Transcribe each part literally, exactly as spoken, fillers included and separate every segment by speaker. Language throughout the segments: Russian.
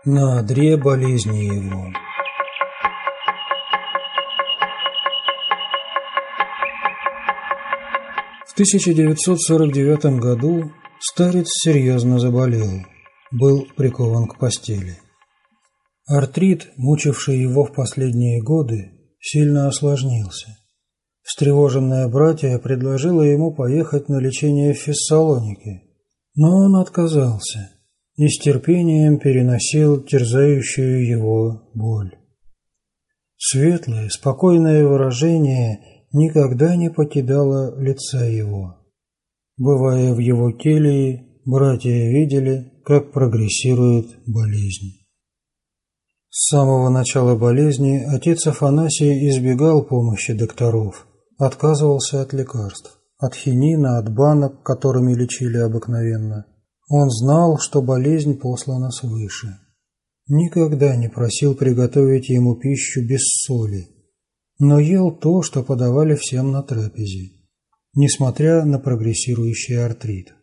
Speaker 1: на одре болезни его. В тысяча девятьсот сорок девятом году старец серьезно заболел, был прикован к постели. Артрит, мучивший его в последние годы, сильно осложнился. Встревоженное братья предложило ему поехать на лечение в Фессалоники, но он отказался и с терпением переносил терзающую его боль. Светлое, спокойное выражение никогда не покидало лица его. Бывая в его келье, братья видели, как прогрессирует болезнь. С самого начала болезни отец Афанасий избегал помощи докторов, отказывался от лекарств, от хинина, от банок, которыми лечили обыкновенно. Он знал, что болезнь послана свыше. Никогда не просил приготовить ему пищу без соли, но ел то, что подавали всем на трапезе, несмотря на прогрессирующий артрит.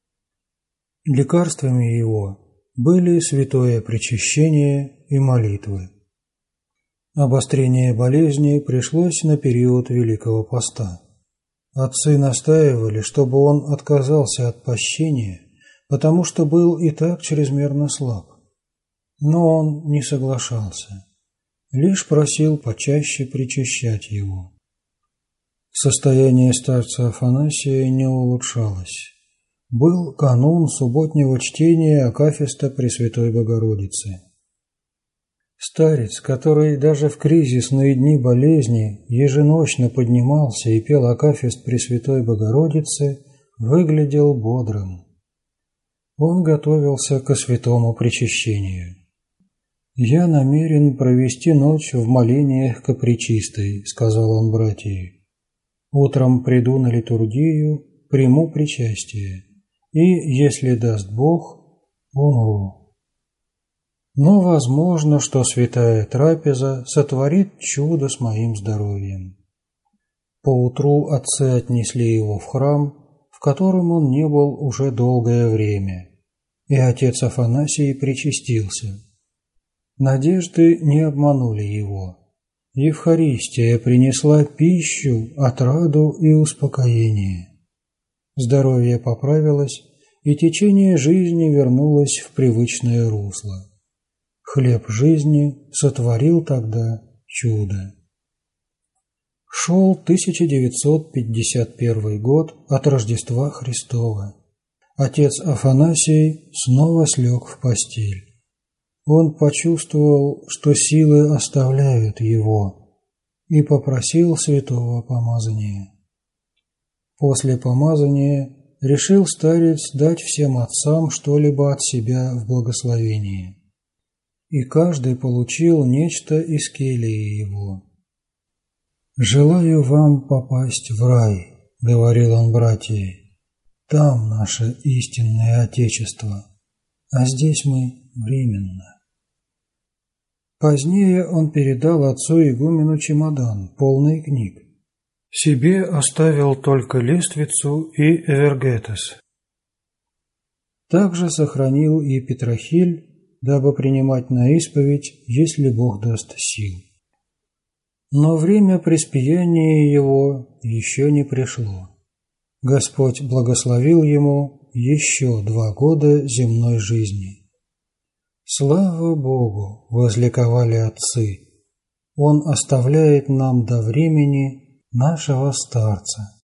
Speaker 1: Лекарствами его были святое причащение и молитвы. Обострение болезни пришлось на период Великого Поста. Отцы настаивали, чтобы он отказался от пощения, потому что был и так чрезмерно слаб. Но он не соглашался, лишь просил почаще причащать его. Состояние старца Афанасия не улучшалось. Был канун субботнего чтения акафиста Пресвятой Богородицы. Старец, который даже в кризисные дни болезни еженочно поднимался и пел акафист Пресвятой Богородицы, выглядел бодрым. Он готовился ко святому причащению. «Я намерен провести ночь в молениях ко Пречистой», — сказал он братьям. «Утром приду на литургию, приму причастие, и, если даст Бог, умру. Но возможно, что святая трапеза сотворит чудо с моим здоровьем». Поутру отцы отнесли его в храм, в котором он не был уже долгое время, и отец Афанасий причастился. Надежды не обманули его. Евхаристия принесла пищу, отраду и успокоение. Здоровье поправилось, и течение жизни вернулось в привычное русло. Хлеб жизни сотворил тогда чудо. Шел тысяча девятьсот пятьдесят первый год от Рождества Христова. Отец Афанасий снова слег в постель. Он почувствовал, что силы оставляют его, и попросил святого помазания. После помазания решил старец дать всем отцам что-либо от себя в благословение. И каждый получил нечто из кельи его. «Желаю вам попасть в рай», — говорил он братьям. «Там наше истинное Отечество, а здесь мы временно». Позднее он передал отцу игумену чемодан, полный книг. Себе оставил только лествицу и эвергетес. Также сохранил и Петрохиль, дабы принимать на исповедь, если Бог даст сил. Но время преспияния его еще не пришло. Господь благословил ему еще два года земной жизни. «Слава Богу!» – возликовали отцы. «Он оставляет нам до времени нашего старца».